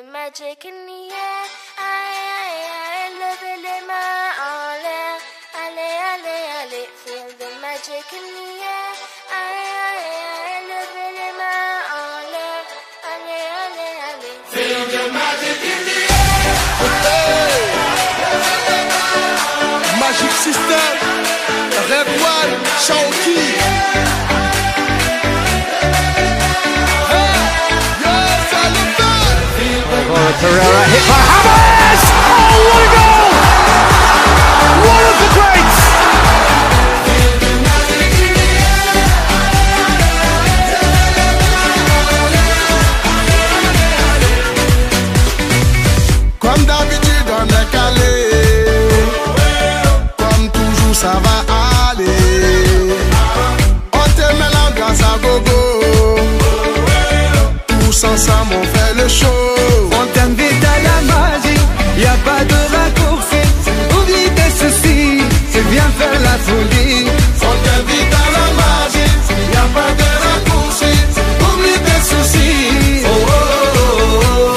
magic in the air. Aïe, aïe, aïe, levez les mains en l'air. Allez, allez, allez, feel the magic in the air. Aïe, aïe, aïe, levez les mains en l'air. Allez, allez, allez, feel the magic in the air. Magic System, Red One, Shaoki. Pereira hit by Hammers! Oh, what a goal! One of the greats! Comme d'habitude on est calé, comme toujours ça va aller. On te met l'ambiance à gogo, tous ensemble on fait le show. On t'invite à la magie, y a pas de raccourci. Oublie tes soucis, c'est bien faire la folie. On t'invite à la magie, y a pas de raccourci. Oublie tes soucis. Oh, oh, oh, oh.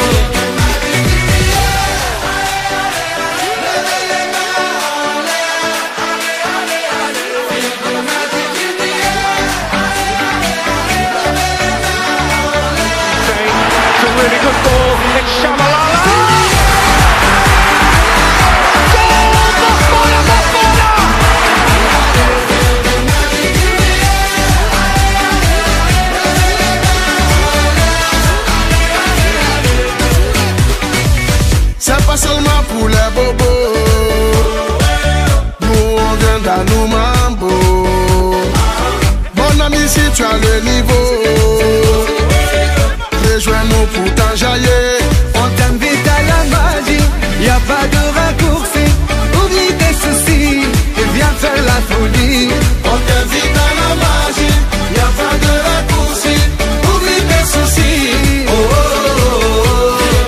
It's a really good ball. It's Shabalala. C'est pas seulement pour les bobos, nous on vient dans nos mambo. Mon ami, si tu as le niveau, rejoins-nous pour t'enjailler. On t'invite à la magie, y a pas de raccourci. Oublie tes soucis et viens faire la folie. On t'invite à la magie, y a pas de raccourci. Oublie tes soucis. Oh, oh, oh, oh.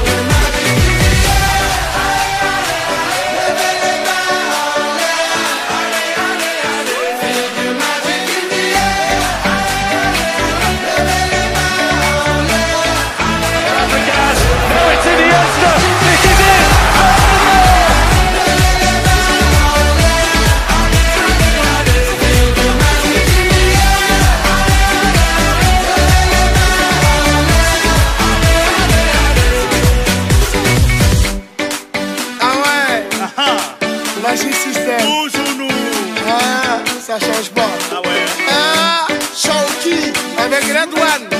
It's Iniesta. This is it. Ah ouais, Magic System. Toujours nous. Ah, ça change pas. Ah ouais. Ah, Shaoki avec Red One.